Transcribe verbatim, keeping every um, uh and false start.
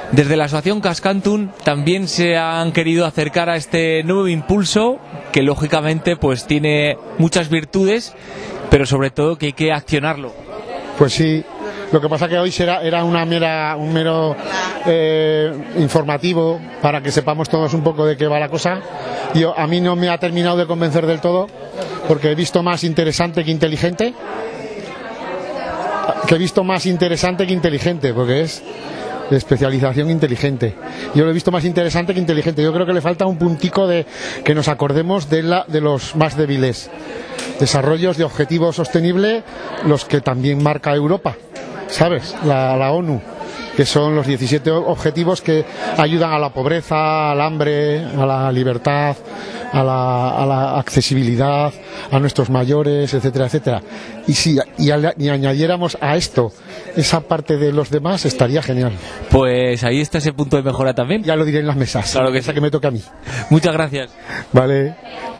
Desde la asociación Cascantun también se han querido acercar a este nuevo impulso que lógicamente pues tiene muchas virtudes, pero sobre todo que hay que accionarlo. Pues sí, lo que pasa que hoy será, era una mera, un mero eh, informativo para que sepamos todos un poco de qué va la cosa. Yo, a mí no me ha terminado de convencer del todo, porque he visto más interesante que inteligente, que he visto más interesante que inteligente, porque es de especialización inteligente. Yo lo he visto más interesante que inteligente. Yo creo que le falta un puntico de que nos acordemos de, la, de los más débiles. Desarrollos de objetivo sostenible, los que también marca Europa, ¿sabes? La, la ONU, que son los diecisiete objetivos que ayudan a la pobreza, al hambre, a la libertad, a la, a la accesibilidad, a nuestros mayores, etcétera, etcétera. Y si y, a, y añadiéramos a esto esa parte de los demás, estaría genial. Pues ahí está ese punto de mejora también. Ya lo diré en las mesas. Claro que hasta sí. que me toque a mí. Muchas gracias. Vale.